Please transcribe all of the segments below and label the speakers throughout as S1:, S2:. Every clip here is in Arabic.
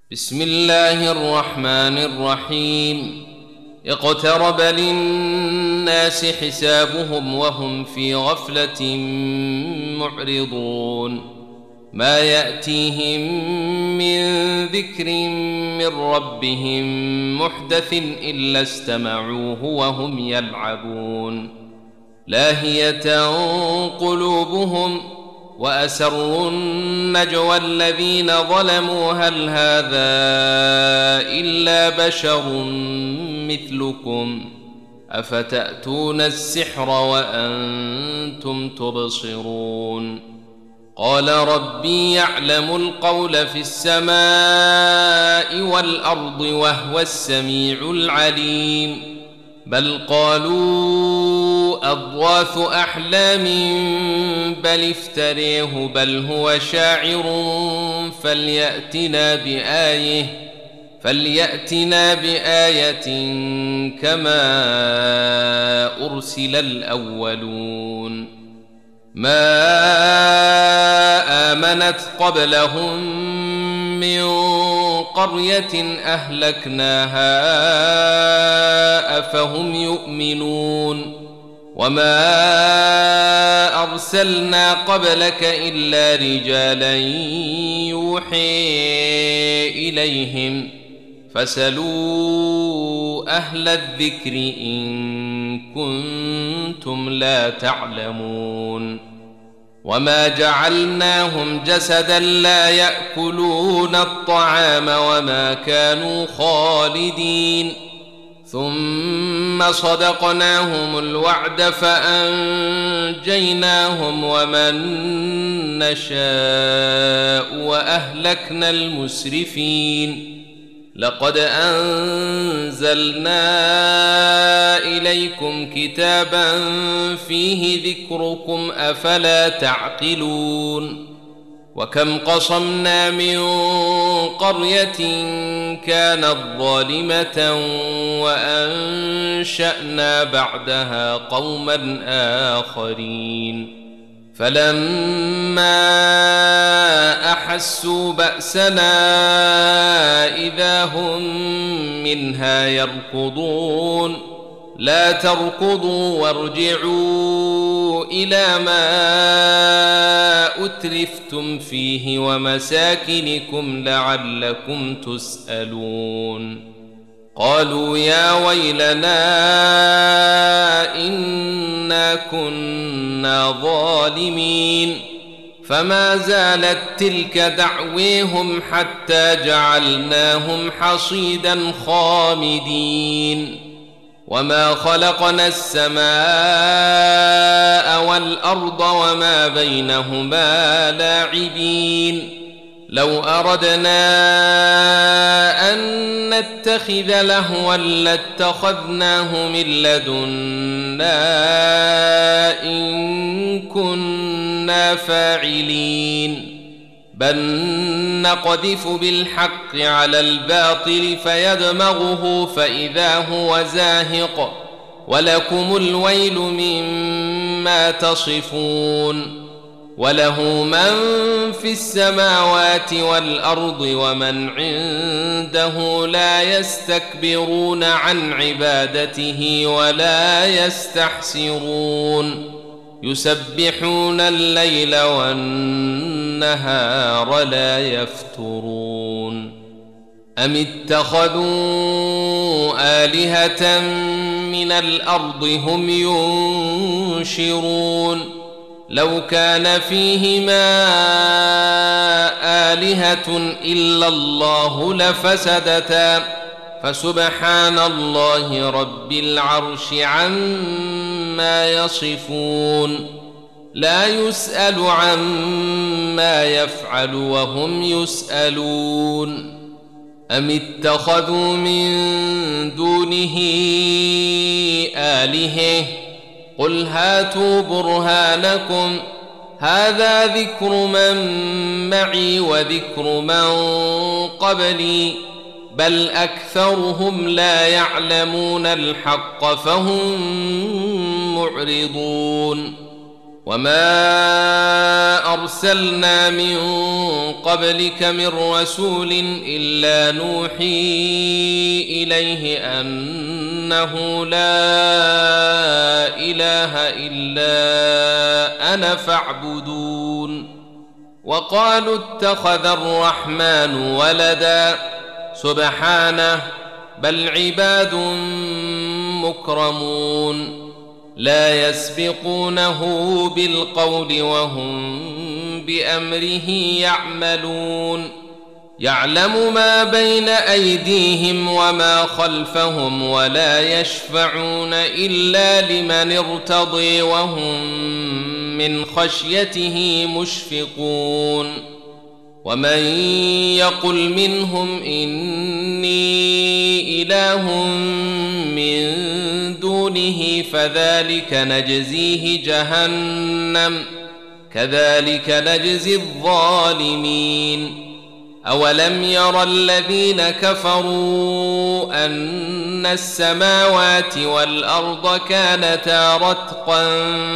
S1: بسم الله الرحمن الرحيم. اقترب للناس حسابهم وهم في غفلة معرضون. ما يأتيهم من ذكر من ربهم محدث إلا استمعوه وهم يلعبون. لاهية قلوبهم وأسروا النجوى الذين ظلموا هل هذا إلا بشر مثلكم أفتأتون السحر وأنتم تبصرون. قال ربي يعلم القول في السماء والأرض وهو السميع العليم. بل قالوا أضغاث أحلام بل افتريه بل هو شاعر فليأتنا بآية كما أرسل الأولون. ما آمنت قبلهم من قرية أهلكناها أفهم يؤمنون. وما أرسلنا قبلك إلا رجالا يوحي إليهم فاسألوا أهل الذكر إن كنتم لا تعلمون. وما جعلناهم جسدا لا يأكلون الطعام وما كانوا خالدين. ثم صدقناهم الوعد فأنجيناهم ومن نشاء وأهلكنا المسرفين. لقد أنزلنا إليكم كتابا فيه ذكركم أفلا تعقلون. وكم قصمنا من قرية كانت ظالمة وأنشأنا بعدها قوما آخرين. فلما أحسوا بأسنا إذا هم منها يركضون. لا تركضوا وارجعوا إلى ما أترفتم فيه ومساكنكم لعلكم تسألون. قالوا يا ويلنا إنا كنا ظالمين. فما زالت تلك دعويهم حتى جعلناهم حصيدا خامدين. وما خلقنا السماء والأرض وما بينهما لاعبين. لو أردنا أن نتخذ لهوا لاتخذناه من لدنا إن كنا فاعلين. بل نقذف بالحق على الباطل فيدمغه فإذا هو زاهق ولكم الويل مما تصفون. وله من في السماوات والأرض ومن عنده لا يستكبرون عن عبادته ولا يستحسرون. يسبحون الليل والنهار لا يفترون. أم اتخذوا آلهة من الأرض هم ينشرون. لو كان فيهما آلهة إلا الله لفسدتا فسبحان الله رب العرش عما يصفون. لا يسأل عما يفعل وهم يسألون. أم اتخذوا من دونه آلهة قل هاتوا برهانكم هذا ذكر من معي وذكر من قبلي بل أكثرهم لا يعلمون الحق فهم معرضون. وما أرسلنا من قبلك من رسول إلا نوحي إليه أنه لا إله إلا أنا فاعبدون. وقالوا اتخذ الرحمن ولدا سبحانه بل عباد مكرمون لا يسبقونه بالقول وهم بأمره يعملون. يعلم ما بين أيديهم وما خلفهم ولا يشفعون إلا لمن ارتضي وهم من خشيته مشفقون. ومن يقل منهم إني إله من دونه فذلك نجزيه جهنم كذلك نجزي الظالمين. أولم ير الذين كفروا أن السماوات والأرض كانتا رتقا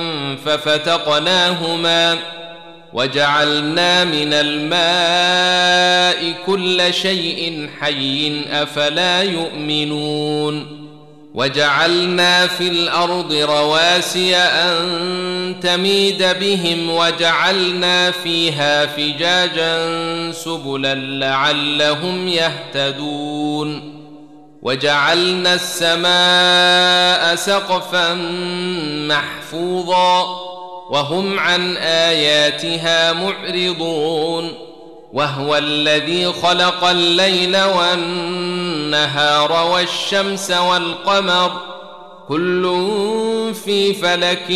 S1: ففتقناهما وجعلنا من الماء كل شيء حي أفلا يؤمنون. وجعلنا في الأرض رواسي أن تميد بهم وجعلنا فيها فجاجا سبلا لعلهم يهتدون. وجعلنا السماء سقفا محفوظا وهم عن آياتها معرضون. وهو الذي خلق الليل والنهار والشمس والقمر كل في فلك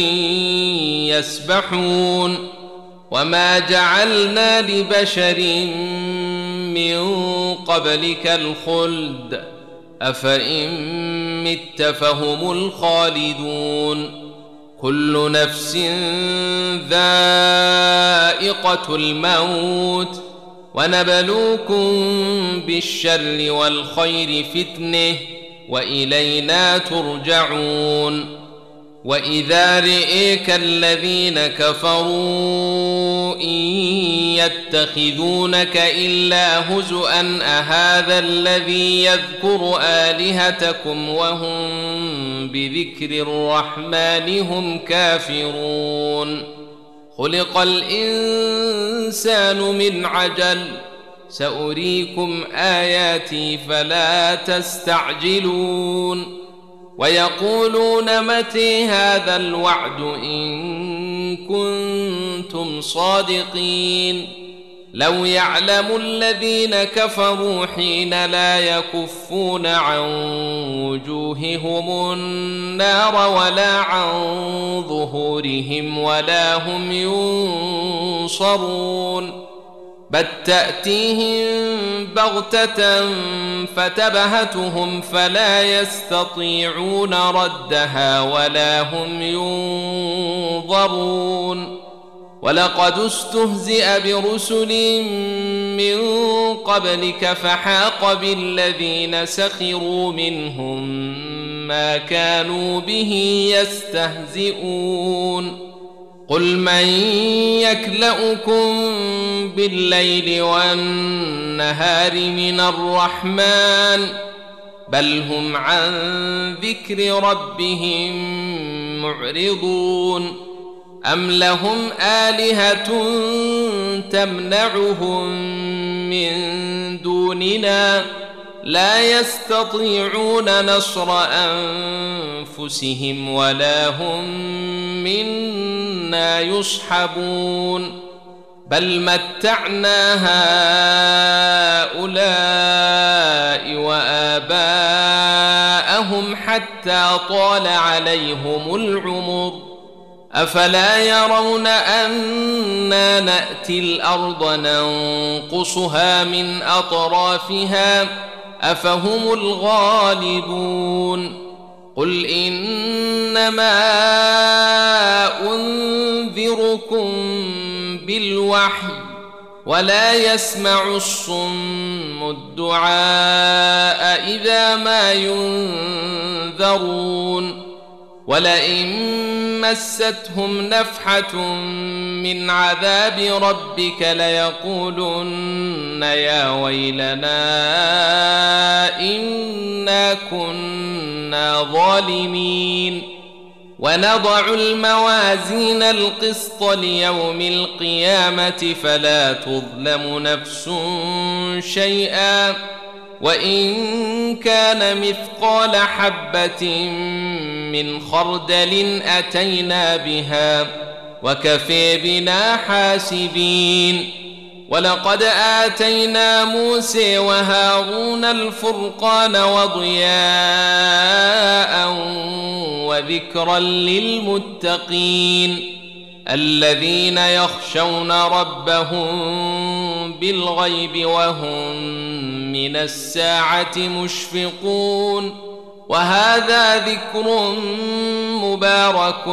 S1: يسبحون. وما جعلنا لبشر من قبلك الخلد أفإن مت فهم الخالدون. كل نفس ذائقة الموت ونبلوكم بالشر والخير فتنة وإلينا ترجعون. وإذا رئيك الذين كفروا إن يتخذونك إلا هزؤا أهذا الذي يذكر آلهتكم وهم بذكر الرحمن هم كافرون. خلق الإنسان من عجل سأريكم آياتي فلا تستعجلون. ويقولون متى هذا الوعد إن كنتم صادقين. لو يعلم الذين كفروا حين لا يكفون عن وجوههم النار ولا عن ظهورهم ولا هم ينصرون. بل تأتيهم بغتة فتبهتهم فلا يستطيعون ردها ولا هم ينظرون. ولقد استهزئ برسل من قبلك فحاق بالذين سخروا منهم ما كانوا به يستهزئون. قل من يكلؤكم بالليل والنهار من الرحمن بل هم عن ذكر ربهم معرضون. أم لهم آلهة تمنعهم من دوننا لا يستطيعون نصر أنفسهم ولا هم منا يصحبون. بل متعنا هؤلاء وآباءهم حتى طال عليهم العمر أفلا يرون أنا نأتي الأرض ننقصها من أطرافها أفهم الغالبون. قل إنما أنذركم بالوحي ولا يسمع الصم الدعاء إذا ما ينذرون. ولئن مستهم نفحة من عذاب ربك ليقولن يا ويلنا إنا كنا ظالمين ونضع الموازين القسط ليوم القيامة فلا تظلم نفس شيئا وإن كان مثقال حبة من خردل أتينا بها وكفى بنا حاسبين ولقد آتينا موسى وهارون الفرقان وضياء وذكرا للمتقين الذين يخشون ربهم بالغيب وهم من الساعة مشفقون وهذا ذكر مبارك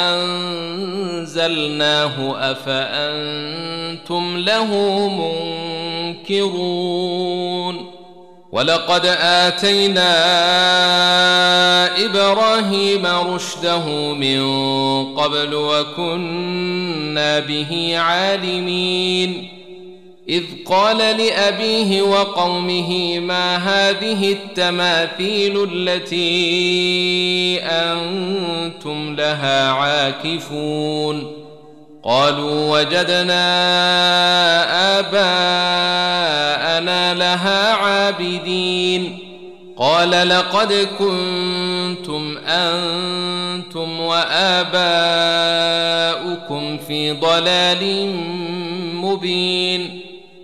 S1: أنزلناه أفأنتم له منكرون ولقد آتينا إبراهيم رشده من قبل وكنا به عالمين إذ قال لأبيه وقومه ما هذه التماثيل التي أنتم لها عاكفون قالوا وجدنا آباءنا لها عابدين قال لقد كنتم أنتم وآباؤكم في ضلال مبين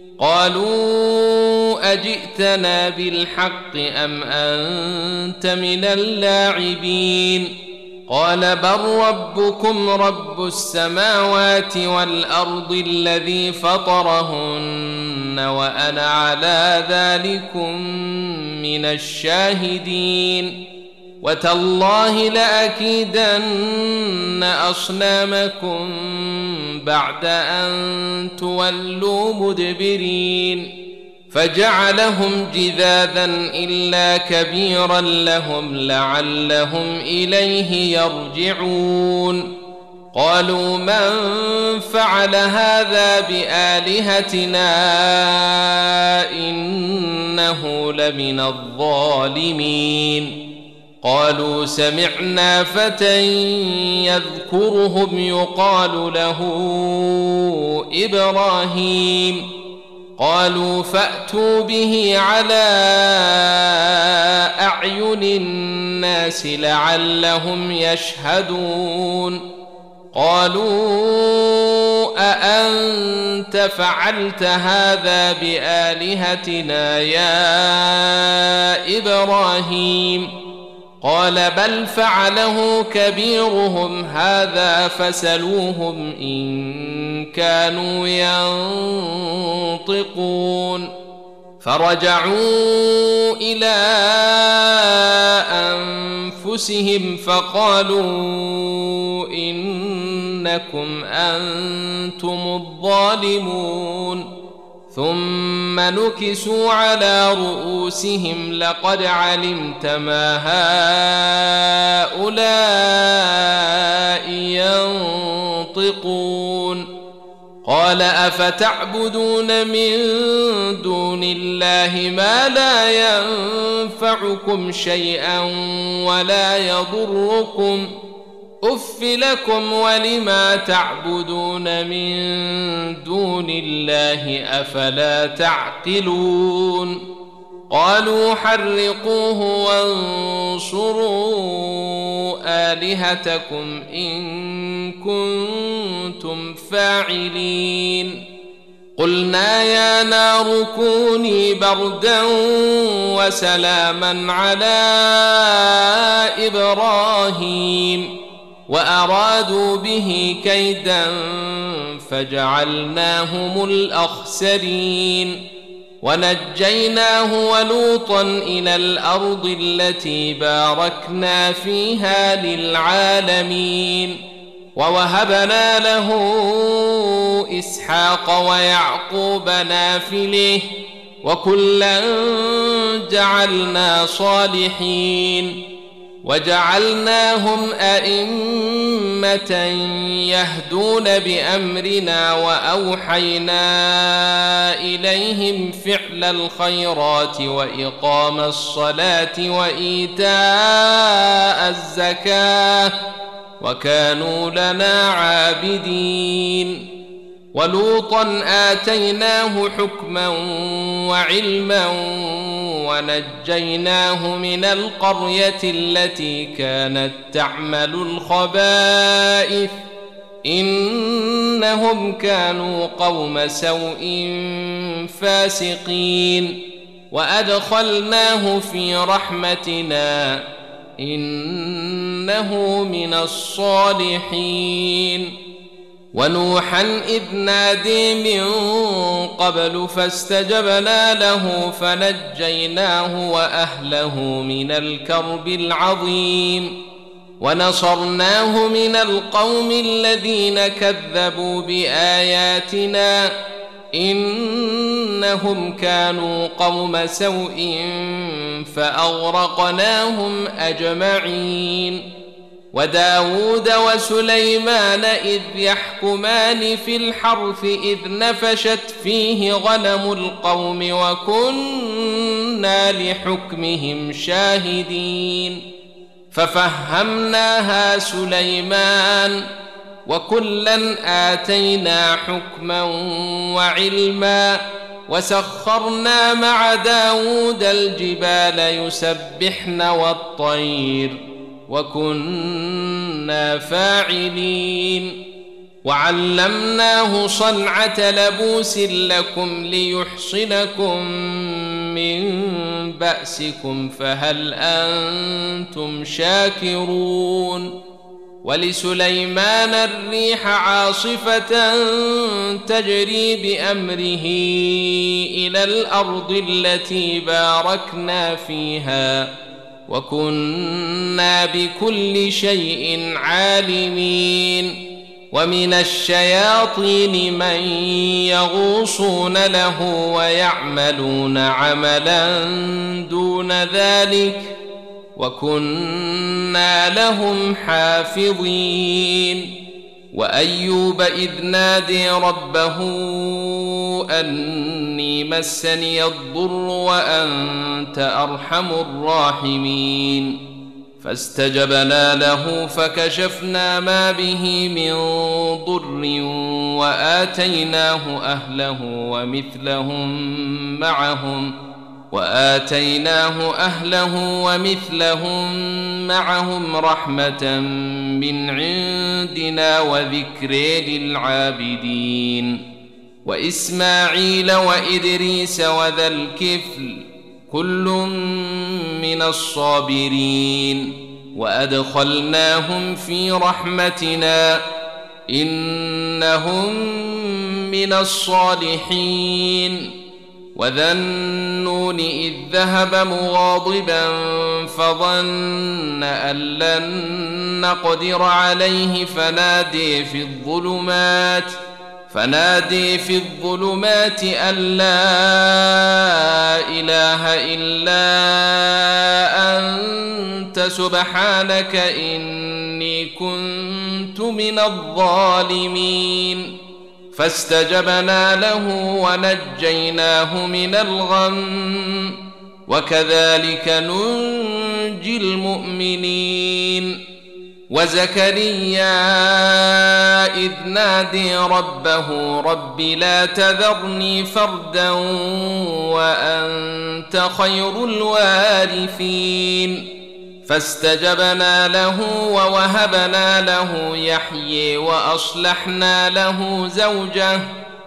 S1: قالوا أجئتنا بالحق أم أنت من اللاعبين قال بل ربكم رب السماوات والأرض الذي فطرهن وأنا على ذلكم من الشاهدين وتالله لأكيدن أصنامكم بعد أن تولوا مدبرين فجعلهم جذاذا إلا كبيرا لهم لعلهم إليه يرجعون قالوا من فعل هذا بآلهتنا إنه لمن الظالمين قالوا سمعنا فتى يذكرهم يقال له إبراهيم قالوا فأتوا به على أعين الناس لعلهم يشهدون قالوا أأنت فعلت هذا بآلهتنا يا إبراهيم قال بل فعله كبيرهم هذا فسلوهم إن كانوا ينطقون فرجعوا إلى أنفسهم فقالوا إنكم أنتم الظالمون ثم نكسوا على رؤوسهم لقد علمت ما هؤلاء ينطقون قال أفتعبدون من دون الله ما لا ينفعكم شيئا ولا يضركم أف لكم ولما تعبدون من دون الله أفلا تعقلون قالوا حرقوه وانصروا آلهتكم إن كنتم فاعلين قلنا يا نار كوني بردا وسلاما على إبراهيم وأرادوا به كيدا فجعلناهم الأخسرين ونجيناه ولوطا إلى الأرض التي باركنا فيها للعالمين ووهبنا له إسحاق ويعقوب نافلة وكلا جعلنا صالحين وجعلناهم أئمة يهدون بأمرنا وأوحينا إليهم فعل الخيرات وإقام الصلاة وإيتاء الزكاة وكانوا لنا عابدين. ولوطا آتيناه حكما وعلما ونجيناه من القرية التي كانت تعمل الخبائث إنهم كانوا قوم سوء فاسقين. وأدخلناه في رحمتنا إنه من الصالحين. ونوحا إذ نادي من قبل فاستجبنا له فنجيناه وأهله من الكرب العظيم ونصرناه من القوم الذين كذبوا بآياتنا إنهم كانوا قوم سوء فأغرقناهم أجمعين. وداود وسليمان إذ يحكمان في الحرث إذ نفشت فيه غنم القوم وكنا لحكمهم شاهدين. ففهمناها سليمان وكلا آتينا حكما وعلما وسخرنا مع داود الجبال يسبحن والطير وكنا فاعلين. وعلمناه صنعة لبوس لكم ليحصنكم من بأسكم فهل أنتم شاكرون. ولسليمان الريح عاصفة تجري بأمره إلى الأرض التي باركنا فيها وكنا بكل شيء عالمين. ومن الشياطين من يغوصون له ويعملون عملا دون ذلك وكنا لهم حافظين. وأيوب إذ نادي ربه أني مسني الضر وأنت أرحم الراحمين فاستجبنا له فكشفنا ما به من ضر وآتيناه أهله ومثلهم معهم رحمة من عندنا وذكر للعابدين. وإسماعيل وإدريس وذا الكفل كل من الصابرين وأدخلناهم في رحمتنا إنهم من الصالحين. وذا النون إذ ذهب مغاضبا فظن أن لن نقدر عليه فنادي في الظلمات أن لا إله إلا أنت سبحانك إني كنت من الظالمين. فاستجبنا له ونجيناه من الغم وكذلك ننجي المؤمنين. وزكريا إذ نادي ربه رب لا تذرني فردا وأنت خير الوارثين فاستجبنا له ووهبنا له يحيى وأصلحنا له زوجه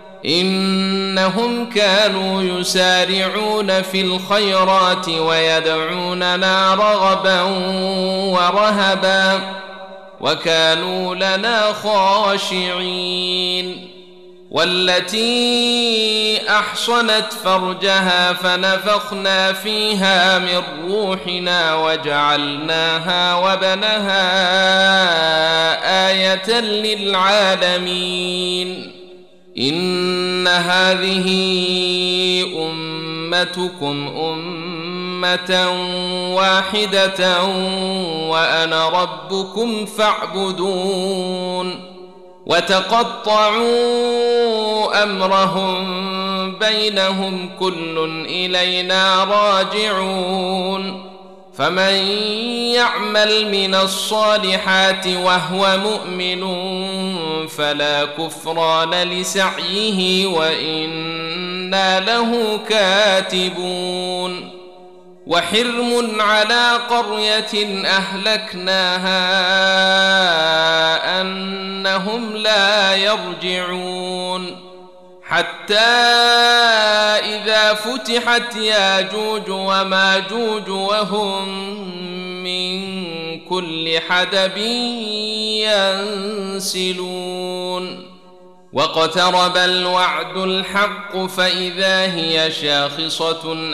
S1: إنهم كانوا يسارعون في الخيرات ويدعوننا رغبا ورهبا وكانوا لنا خاشعين. والتي أحصنت فرجها فنفخنا فيها من روحنا وجعلناها وبنها آية للعالمين. إن هذه أمتكم أمة واحدة وأنا ربكم فاعبدون وتقطعوا أمرهم بينهم كل إلينا راجعون فمن يعمل من الصالحات وهو مؤمن فلا كفران لسعيه وإنا له كاتبون وحرم على قرية أهلكناها أنهم لا يرجعون حتى إذا فتحت ياجوج وماجوج وهم من كل حدب ينسلون واقترب الوعد الحق فإذا هي شاخصة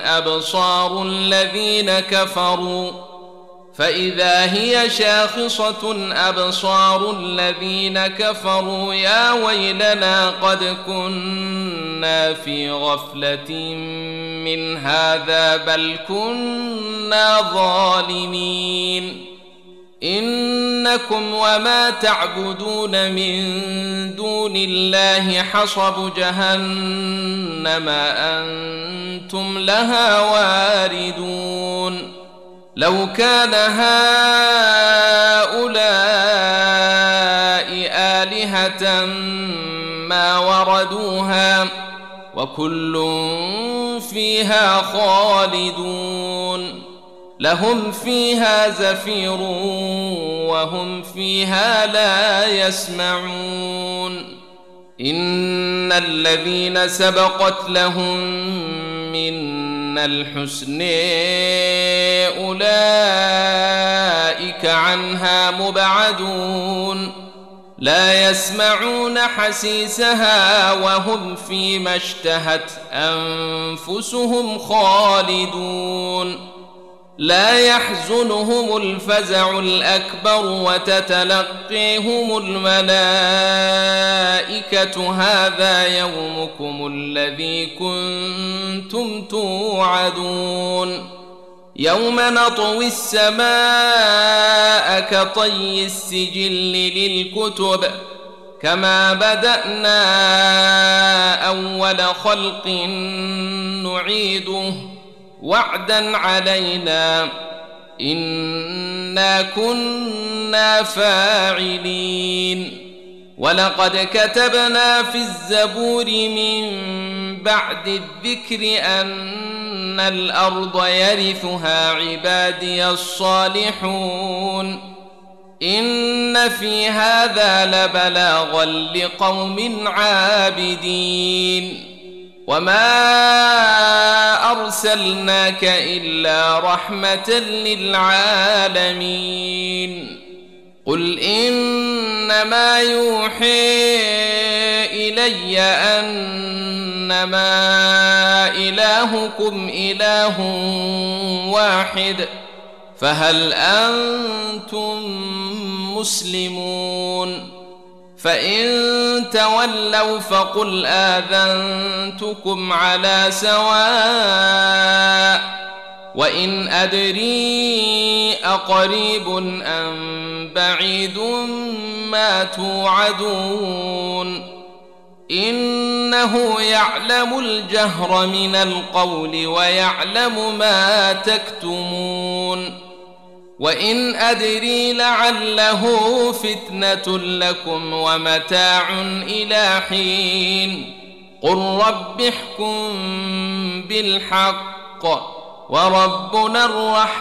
S1: أبصار الذين كفروا يا ويلنا قد كنا في غفلة من هذا بل كنا ظالمين إنكم وما تعبدون من دون الله حصب جهنم أنتم لها واردون لو كان هؤلاء آلهة ما وردوها وكل فيها خالدون لهم فيها زفير وهم فيها لا يسمعون إن الذين سبقت لهم منا الحسن أولئك عنها مبعدون لا يسمعون حسيسها وهم فيما اشتهت أنفسهم خالدون لا يحزنهم الفزع الأكبر وتتلقيهم الملائكة هذا يومكم الذي كنتم توعدون يوم نطوي السماء كطي السجل للكتب كما بدأنا أول خلق نعيده وعدا علينا إنا كنا فاعلين ولقد كتبنا في الزبور من بعد الذكر أن الأرض يرثها عبادي الصالحون إن في هذا لبلاغا لقوم عابدين وما أرسلناك إلا رحمة للعالمين قل إنما يوحي إلي أنما إلهكم إله واحد فهل أنتم مسلمون فإن تولوا فقل آذنتكم على سواء وإن أدري أقريب أم بعيد ما توعدون إنه يعلم الجهر من القول ويعلم ما تكتمون وإن أدري لعله فتنة لكم ومتاع إلى حين قل رب احكم بالحق وربنا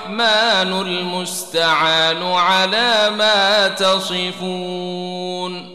S1: الرحمن المستعان على ما تصفون